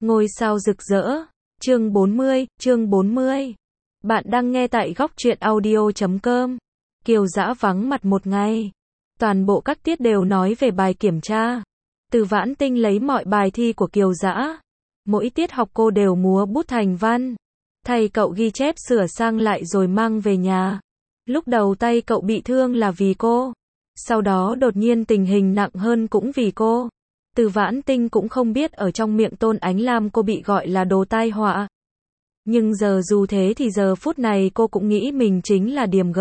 Ngôi sao rực rỡ. Chương 40. Bạn đang nghe tại góc truyện audio.com. Kiều Dã vắng mặt một ngày. Toàn bộ các tiết đều nói về bài kiểm tra. Từ Vãn Tinh lấy mọi bài thi của Kiều Dã. Mỗi tiết học cô đều múa bút thành văn. Thầy cậu ghi chép sửa sang lại rồi mang về nhà. Lúc đầu tay cậu bị thương là vì cô. Sau đó đột nhiên tình hình nặng hơn cũng vì cô. Từ Vãn Tinh cũng không biết ở trong miệng Tôn Ánh Lam cô bị gọi là đồ tai họa. Nhưng dù thế thì giờ phút này cô cũng nghĩ mình chính là điểm G.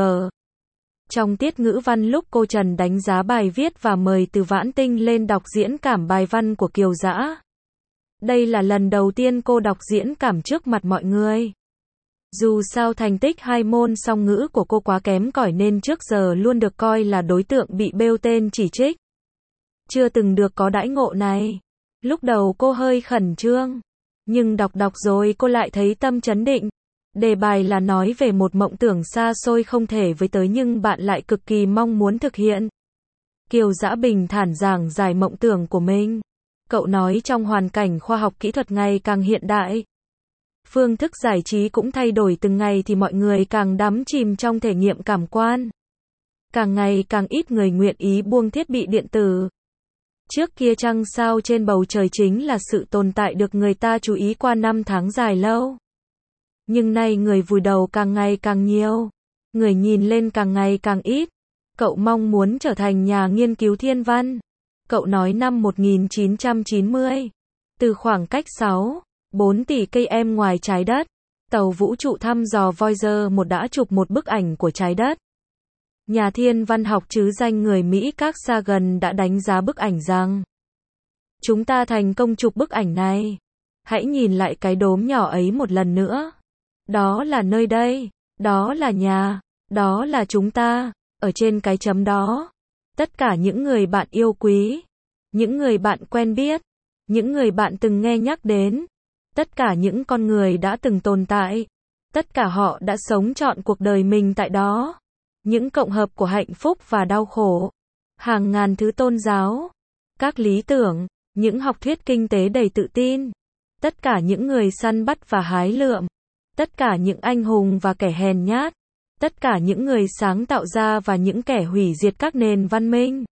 Trong tiết ngữ văn lúc cô Trần đánh giá bài viết và mời Từ Vãn Tinh lên đọc diễn cảm bài văn của Kiều Dã. Đây là lần đầu tiên cô đọc diễn cảm trước mặt mọi người. Dù sao thành tích hai môn song ngữ của cô quá kém cỏi nên trước giờ luôn được coi là đối tượng bị bêu tên chỉ trích. Chưa từng được có đãi ngộ này. Lúc đầu cô hơi khẩn trương. Nhưng đọc rồi cô lại thấy tâm trấn định. Đề bài là nói về một mộng tưởng xa xôi không thể với tới nhưng bạn lại cực kỳ mong muốn thực hiện. Kiều Dã bình thản giảng giải mộng tưởng của mình. Cậu nói trong hoàn cảnh khoa học kỹ thuật ngày càng hiện đại. Phương thức giải trí cũng thay đổi từng ngày thì mọi người càng đắm chìm trong thể nghiệm cảm quan. Càng ngày càng ít người nguyện ý buông thiết bị điện tử. Trước kia trăng sao trên bầu trời chính là sự tồn tại được người ta chú ý qua năm tháng dài lâu. Nhưng nay người vùi đầu càng ngày càng nhiều. Người nhìn lên càng ngày càng ít. Cậu mong muốn trở thành nhà nghiên cứu thiên văn. Cậu nói năm 1990, từ khoảng cách 4 tỷ cây em ngoài trái đất, tàu vũ trụ thăm dò Voyager 1 đã chụp một bức ảnh của trái đất. Nhà thiên văn học trứ danh người Mỹ Carl Sagan đã đánh giá bức ảnh rằng chúng ta thành công chụp bức ảnh này. Hãy nhìn lại cái đốm nhỏ ấy một lần nữa. Đó là nơi đây. Đó là nhà. Đó là chúng ta. Ở trên cái chấm đó. Tất cả những người bạn yêu quý. Những người bạn quen biết. Những người bạn từng nghe nhắc đến. Tất cả những con người đã từng tồn tại. Tất cả họ đã sống trọn cuộc đời mình tại đó. Những cộng hợp của hạnh phúc và đau khổ. Hàng ngàn thứ tôn giáo. Các lý tưởng. Những học thuyết kinh tế đầy tự tin. Tất cả những người săn bắt và hái lượm. Tất cả những anh hùng và kẻ hèn nhát. Tất cả những người sáng tạo ra và những kẻ hủy diệt các nền văn minh.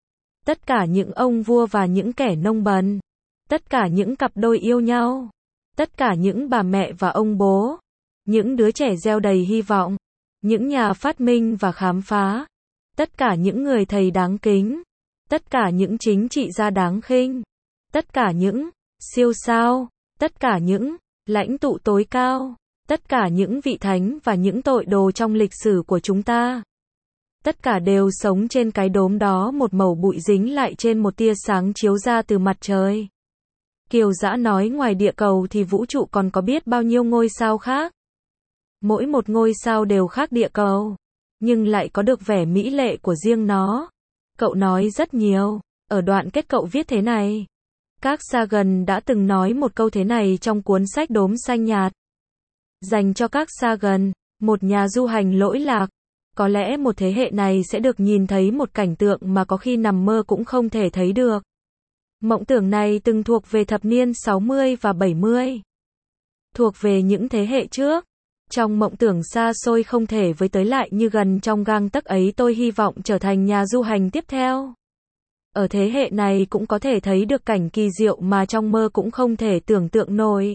Tất cả những ông vua và những kẻ nông bần. Tất cả những cặp đôi yêu nhau. Tất cả những bà mẹ và ông bố. Những đứa trẻ gieo đầy hy vọng. Những nhà phát minh và khám phá. Tất cả những người thầy đáng kính. Tất cả những chính trị gia đáng khinh. Tất cả những siêu sao. Tất cả những lãnh tụ tối cao. Tất cả những vị thánh và những tội đồ trong lịch sử của chúng ta. Tất cả đều sống trên cái đốm đó, một mẩu bụi dính lại trên một tia sáng chiếu ra từ mặt trời. Kiều Dã nói ngoài địa cầu thì vũ trụ còn có biết bao nhiêu ngôi sao khác. Mỗi một ngôi sao đều khác địa cầu, nhưng lại có được vẻ mỹ lệ của riêng nó. Cậu nói rất nhiều. Ở đoạn kết cậu viết thế này. Carl Sagan đã từng nói một câu thế này trong cuốn sách Đốm xanh nhạt. Dành cho Carl Sagan, một nhà du hành lỗi lạc. Có lẽ một thế hệ này sẽ được nhìn thấy một cảnh tượng mà có khi nằm mơ cũng không thể thấy được. Mộng tưởng này từng thuộc về thập niên 60 và 70. Thuộc về những thế hệ trước. Trong mộng tưởng xa xôi không thể với tới lại như gần trong gang tấc ấy, tôi hy vọng trở thành nhà du hành tiếp theo. Ở thế hệ này cũng có thể thấy được cảnh kỳ diệu mà trong mơ cũng không thể tưởng tượng nổi.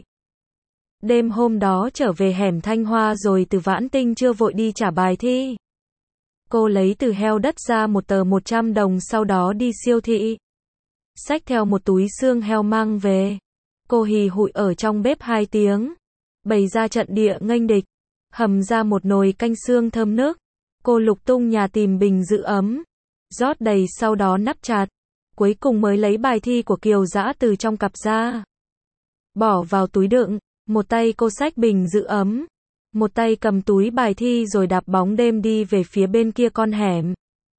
Đêm hôm đó trở về hẻm Thanh Hoa rồi Từ Vãn Tinh chưa vội đi trả bài thi. Cô lấy từ heo đất ra một tờ 100 đồng, sau đó đi siêu thị. Xách theo một túi xương heo mang về. Cô hì hụi ở trong bếp 2 tiếng. Bày ra trận địa nghênh địch. Hầm ra một nồi canh xương thơm nức. Cô lục tung nhà tìm bình giữ ấm. Rót đầy sau đó nắp chặt. Cuối cùng mới lấy bài thi của Kiều Dã từ trong cặp ra. Bỏ vào túi đựng. Một tay cô xách bình giữ ấm. Một tay cầm túi bài thi rồi đạp bóng đêm đi về phía bên kia con hẻm.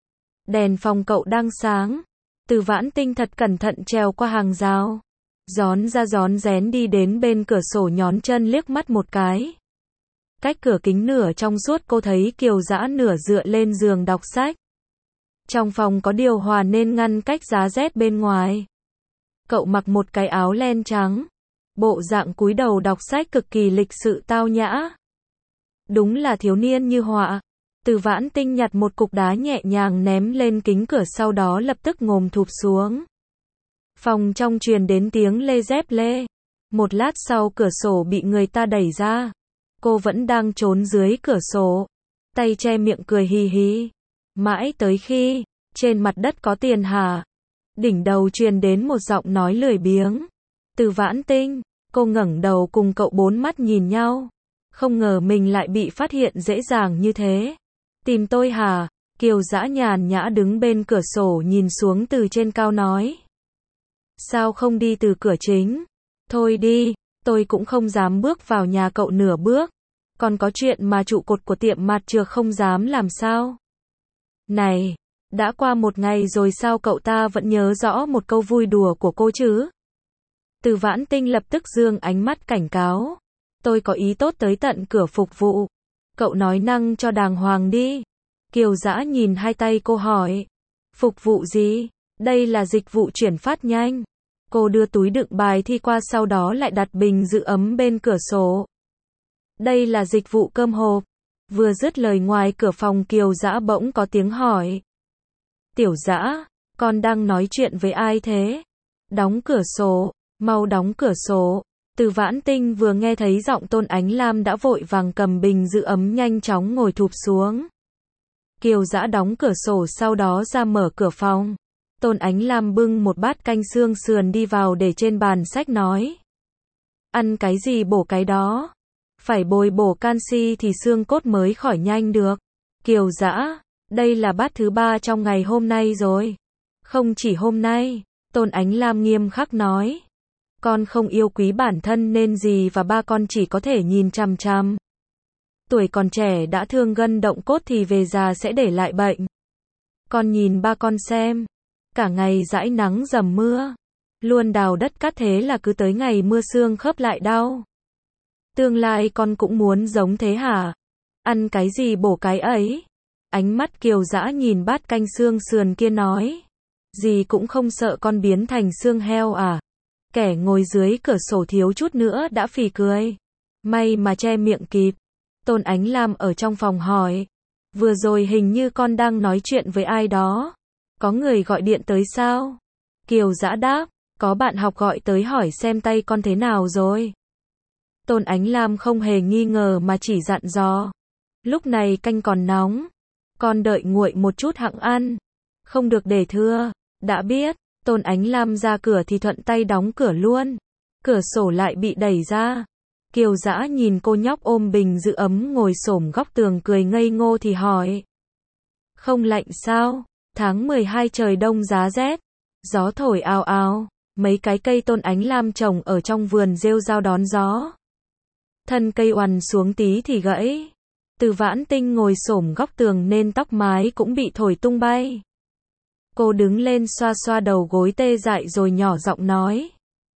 Đèn phòng cậu đang sáng. Từ Vãn Tinh thật cẩn thận trèo qua hàng rào. Rón ra rón rén đi đến bên cửa sổ, nhón chân liếc mắt một cái. Cách cửa kính nửa trong suốt cô thấy Kiều Dã nửa dựa lên giường đọc sách. Trong phòng có điều hòa nên ngăn cách giá rét bên ngoài. Cậu mặc một cái áo len trắng. bộ dạng cúi đầu đọc sách cực kỳ lịch sự tao nhã. Đúng là thiếu niên như họa. Từ Vãn Tinh nhặt một cục đá nhẹ nhàng ném lên kính cửa, sau đó lập tức ngồm thụp xuống. Phòng trong truyền đến tiếng lê dép lê. Một lát sau cửa sổ bị người ta đẩy ra. Cô vẫn đang trốn dưới cửa sổ, tay che miệng cười hì hì. Mãi tới khi, trên mặt đất có tiền hả? Đỉnh đầu truyền đến một giọng nói lười biếng. Từ Vãn Tinh, cô ngẩng đầu cùng cậu bốn mắt nhìn nhau. Không ngờ mình lại bị phát hiện dễ dàng như thế. Tìm tôi hả? Kiều Dã nhàn nhã đứng bên cửa sổ nhìn xuống từ trên cao nói. Sao không đi từ cửa chính? Thôi đi, tôi cũng không dám bước vào nhà cậu nửa bước. Còn có chuyện mà trụ cột của tiệm mặt trược không dám làm sao? Này, đã qua một ngày rồi sao cậu ta vẫn nhớ rõ một câu vui đùa của cô chứ? Từ Vãn Tinh lập tức giương ánh mắt cảnh cáo. Tôi có ý tốt tới tận cửa phục vụ. Cậu nói năng cho đàng hoàng đi. Kiều Dã nhìn hai tay cô hỏi. Phục vụ gì? Đây là dịch vụ chuyển phát nhanh. Cô đưa túi đựng bài thi qua, sau đó lại đặt bình giữ ấm bên cửa sổ. Đây là dịch vụ cơm hộp. Vừa dứt lời, ngoài cửa phòng Kiều Dã bỗng có tiếng hỏi. Tiểu Dã, con đang nói chuyện với ai thế? Đóng cửa sổ, mau đóng cửa sổ. Từ Vãn Tinh vừa nghe thấy giọng Tôn Ánh Lam đã vội vàng cầm bình giữ ấm nhanh chóng ngồi thụp xuống. Kiều Dã đóng cửa sổ, sau đó ra mở cửa phòng. Tôn Ánh Lam bưng một bát canh xương sườn đi vào để trên bàn sách nói. Ăn cái gì bổ cái đó. Phải bồi bổ canxi thì xương cốt mới khỏi nhanh được. Kiều Dã, đây là bát thứ 3 trong ngày hôm nay rồi. Không chỉ hôm nay, Tôn Ánh Lam nghiêm khắc nói. Con không yêu quý bản thân nên dì và ba con chỉ có thể nhìn chằm chằm. Tuổi còn trẻ đã thương gân động cốt thì về già sẽ để lại bệnh. Con nhìn ba con xem. Cả ngày dãi nắng dầm mưa. Luôn đào đất cát, thế là cứ tới ngày mưa xương khớp lại đau. Tương lai con cũng muốn giống thế hả? Ăn cái gì bổ cái ấy? Ánh mắt Kiều Dã nhìn bát canh xương sườn kia nói. Dì cũng không sợ con biến thành xương heo à? Kẻ ngồi dưới cửa sổ thiếu chút nữa đã phì cười. May mà che miệng kịp. Tôn Ánh Lam ở trong phòng hỏi. Vừa rồi hình như con đang nói chuyện với ai đó. Có người gọi điện tới sao? Kiều Dã đáp. Có bạn học gọi tới hỏi xem tay con thế nào rồi. Tôn Ánh Lam không hề nghi ngờ mà chỉ dặn dò. Lúc này canh còn nóng. Con đợi nguội một chút hẵng ăn. Không được để thưa. Đã biết. Tôn Ánh Lam ra cửa thì thuận tay đóng cửa luôn. Cửa sổ lại bị đẩy ra. Kiều Dã nhìn cô nhóc ôm bình giữ ấm ngồi xổm góc tường cười ngây ngô thì hỏi. Không lạnh sao? Tháng 12 trời đông giá rét. Gió thổi ào ào. Mấy cái cây Tôn Ánh Lam trồng ở trong vườn rêu rao đón gió. Thân cây oằn xuống tí thì gãy. Từ Vãn Tinh ngồi xổm góc tường nên tóc mái cũng bị thổi tung bay. Cô đứng lên xoa xoa đầu gối tê dại rồi nhỏ giọng nói.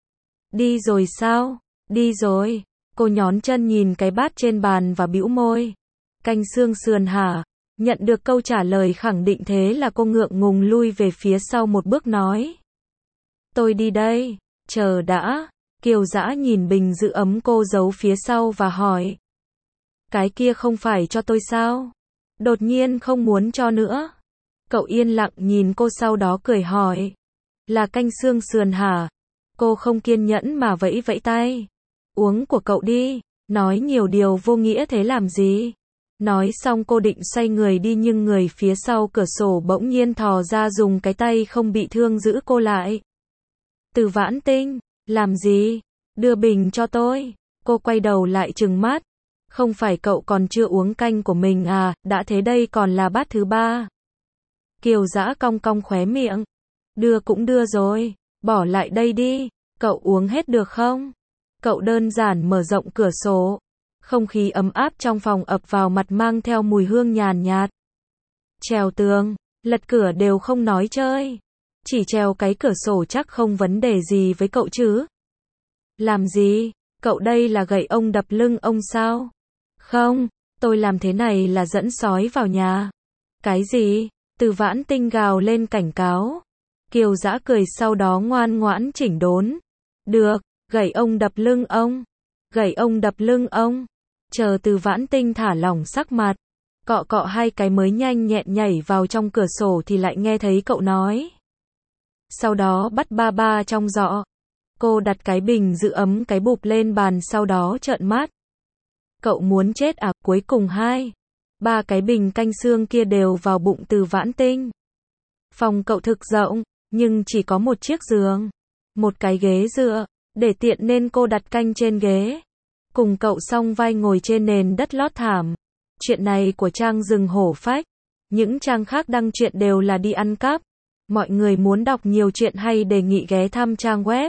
Đi rồi sao? Đi rồi. Cô nhón chân nhìn cái bát trên bàn và bĩu môi. Canh xương sườn hả? Nhận được câu trả lời khẳng định thế là cô ngượng ngùng lui về phía sau một bước nói. Tôi đi đây. Chờ đã. Kiều Dã nhìn bình giữ ấm cô giấu phía sau và hỏi. Cái kia không phải cho tôi sao? Đột nhiên không muốn cho nữa. Cậu yên lặng nhìn cô sau đó cười hỏi. Là canh xương sườn hả? Cô không kiên nhẫn mà vẫy vẫy tay. Uống của cậu đi. Nói nhiều điều vô nghĩa thế làm gì? Nói xong cô định xoay người đi nhưng người phía sau cửa sổ bỗng nhiên thò ra dùng cái tay không bị thương giữ cô lại. Từ Vãn Tinh, làm gì? Đưa bình cho tôi. Cô quay đầu lại trừng mắt. Không phải cậu còn chưa uống canh của mình à, đã thế đây còn là bát thứ 3. Kiều Dã cong cong khóe miệng. Đưa cũng đưa rồi, bỏ lại đây đi, cậu uống hết được không? Cậu đơn giản mở rộng cửa sổ. Không khí ấm áp trong phòng ập vào mặt mang theo mùi hương nhàn nhạt. Trèo tường, lật cửa đều không nói chơi. Chỉ trèo cái cửa sổ chắc không vấn đề gì với cậu chứ? Làm gì? Cậu đây là gậy ông đập lưng ông sao? Không, tôi làm thế này là dẫn sói vào nhà. Cái gì? Từ Vãn Tinh gào lên cảnh cáo. Kiều Dã cười sau đó ngoan ngoãn chỉnh đốn. Được, Gậy ông đập lưng ông. Gậy ông đập lưng ông. Chờ Từ Vãn Tinh thả lỏng sắc mặt, cọ cọ hai cái mới nhanh nhẹn nhảy vào trong cửa sổ thì lại nghe thấy cậu nói. Sau đó bắt ba ba trong giỏ. Cô đặt cái bình giữ ấm cái bụp lên bàn sau đó trợn mắt. Cậu muốn chết à? Cuối cùng ba cái bình canh xương kia đều vào bụng Từ Vãn Tinh. Phòng cậu thực rộng, nhưng chỉ có một chiếc giường, một cái ghế dựa, để tiện nên cô đặt canh trên ghế. Cùng cậu song vai ngồi trên nền đất lót thảm. Chuyện này của trang Rừng Hổ Phách. Những trang khác đăng chuyện đều là đi ăn cắp. Mọi người muốn đọc nhiều chuyện hay đề nghị ghé thăm trang web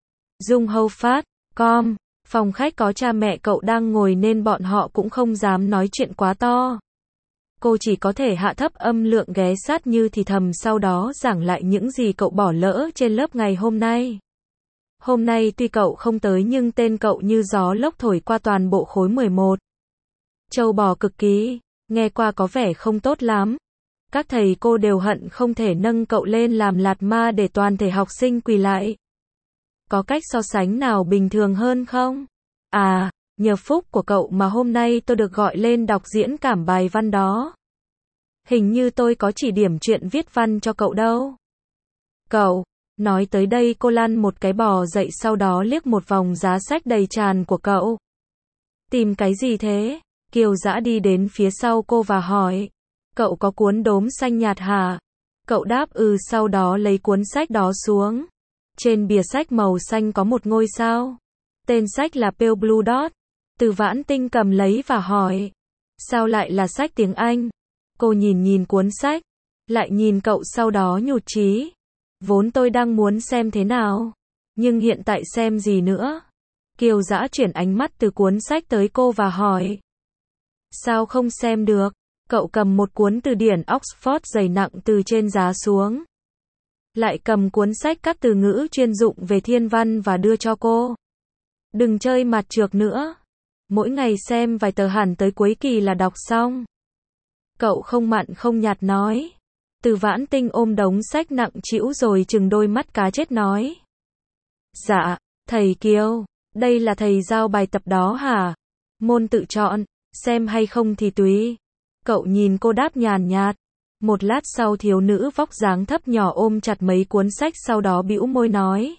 junghofat.com. Phòng khách có cha mẹ cậu đang ngồi nên bọn họ cũng không dám nói chuyện quá to. Cô chỉ có thể hạ thấp âm lượng ghé sát như thì thầm sau đó giảng lại những gì cậu bỏ lỡ trên lớp ngày hôm nay. Hôm nay tuy cậu không tới nhưng tên cậu như gió lốc thổi qua toàn bộ khối 11. Trâu bò cực kỳ, nghe qua có vẻ không tốt lắm. Các thầy cô đều hận không thể nâng cậu lên làm lạt ma để toàn thể học sinh quỳ lại. Có cách so sánh nào bình thường hơn không? À, nhờ phúc của cậu mà hôm nay tôi được gọi lên đọc diễn cảm bài văn đó. Hình như tôi có chỉ điểm chuyện viết văn cho cậu đâu. Cậu, nói tới đây cô lăn một cái bò dậy sau đó liếc một vòng giá sách đầy tràn của cậu. Tìm cái gì thế? Kiều Dã đi đến phía sau cô và hỏi. Cậu có cuốn đốm xanh nhạt hả? Cậu đáp sau đó lấy cuốn sách đó xuống. Trên bìa sách màu xanh có một ngôi sao. Tên sách là Pale Blue Dot. Từ Vãn Tinh cầm lấy và hỏi. Sao lại là sách tiếng Anh? Cô nhìn cuốn sách, lại nhìn cậu sau đó nhụt chí. Vốn tôi đang muốn xem thế nào, nhưng hiện tại xem gì nữa? Kiều Dã chuyển ánh mắt từ cuốn sách tới cô và hỏi. Sao không xem được? Cậu cầm một cuốn từ điển Oxford dày nặng từ trên giá xuống. Lại cầm cuốn sách các từ ngữ chuyên dụng về thiên văn và đưa cho cô. Đừng chơi mặt trược nữa. Mỗi ngày xem vài tờ hẳn tới cuối kỳ là đọc xong. Cậu không mặn không nhạt nói. Từ Vãn Tinh ôm đống sách nặng trĩu rồi chừng đôi mắt cá chết nói. Dạ, thầy Kiều, đây là thầy giao bài tập đó hả? Môn tự chọn, xem hay không thì tùy. Cậu nhìn cô đáp nhàn nhạt. Một lát sau thiếu nữ vóc dáng thấp nhỏ ôm chặt mấy cuốn sách sau đó bĩu môi nói.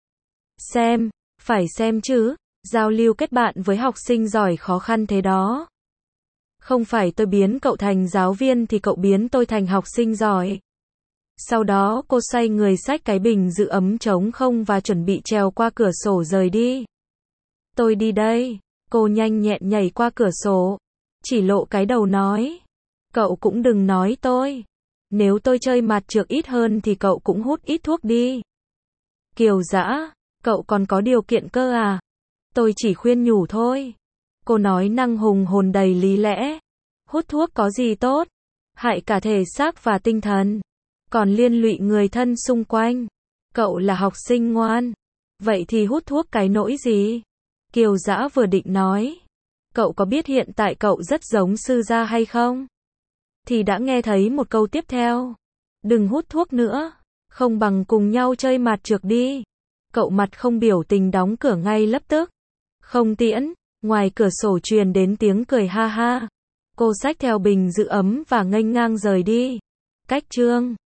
Xem, phải xem chứ, giao lưu kết bạn với học sinh giỏi khó khăn thế đó. Không phải tôi biến cậu thành giáo viên thì cậu biến tôi thành học sinh giỏi. Sau đó cô xoay người xách cái bình giữ ấm trống không và chuẩn bị trèo qua cửa sổ rời đi. Tôi đi đây. Cô nhanh nhẹn nhảy qua cửa sổ. Chỉ lộ cái đầu nói. Cậu cũng đừng nói tôi. Nếu tôi chơi mặt trược ít hơn thì cậu cũng hút ít thuốc đi. Kiều Dã, cậu còn có điều kiện cơ à? Tôi chỉ khuyên nhủ thôi. Cô nói năng hùng hồn đầy lý lẽ. Hút thuốc có gì tốt? Hại cả thể xác và tinh thần. Còn liên lụy người thân xung quanh. Cậu là học sinh ngoan. Vậy thì hút thuốc cái nỗi gì? Kiều Dã vừa định nói. Cậu có biết hiện tại cậu rất giống sư gia hay không? Thì đã nghe thấy một câu tiếp theo. Đừng hút thuốc nữa. Không bằng cùng nhau chơi mặt trược đi. Cậu mặt không biểu tình đóng cửa ngay lập tức. Không tiễn. Ngoài cửa sổ truyền đến tiếng cười ha ha. Cô xách theo bình giữ ấm và nghênh ngang rời đi. Cách chương